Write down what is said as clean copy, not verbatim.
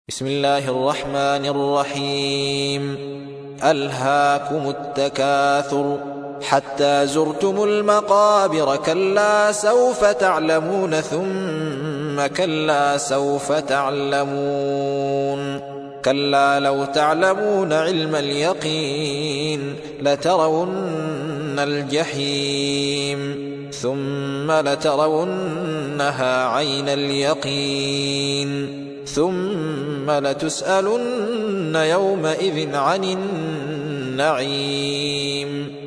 بسم الله الرحمن الرحيم. ألهاكم التكاثر حتى زرتم المقابر، كلا سوف تعلمون ثم كلا سوف تعلمون، كلا لو تعلمون علم اليقين لترون الجحيم ثم لترونها عين اليقين ثم لتسألن يومئذ عن النعيم.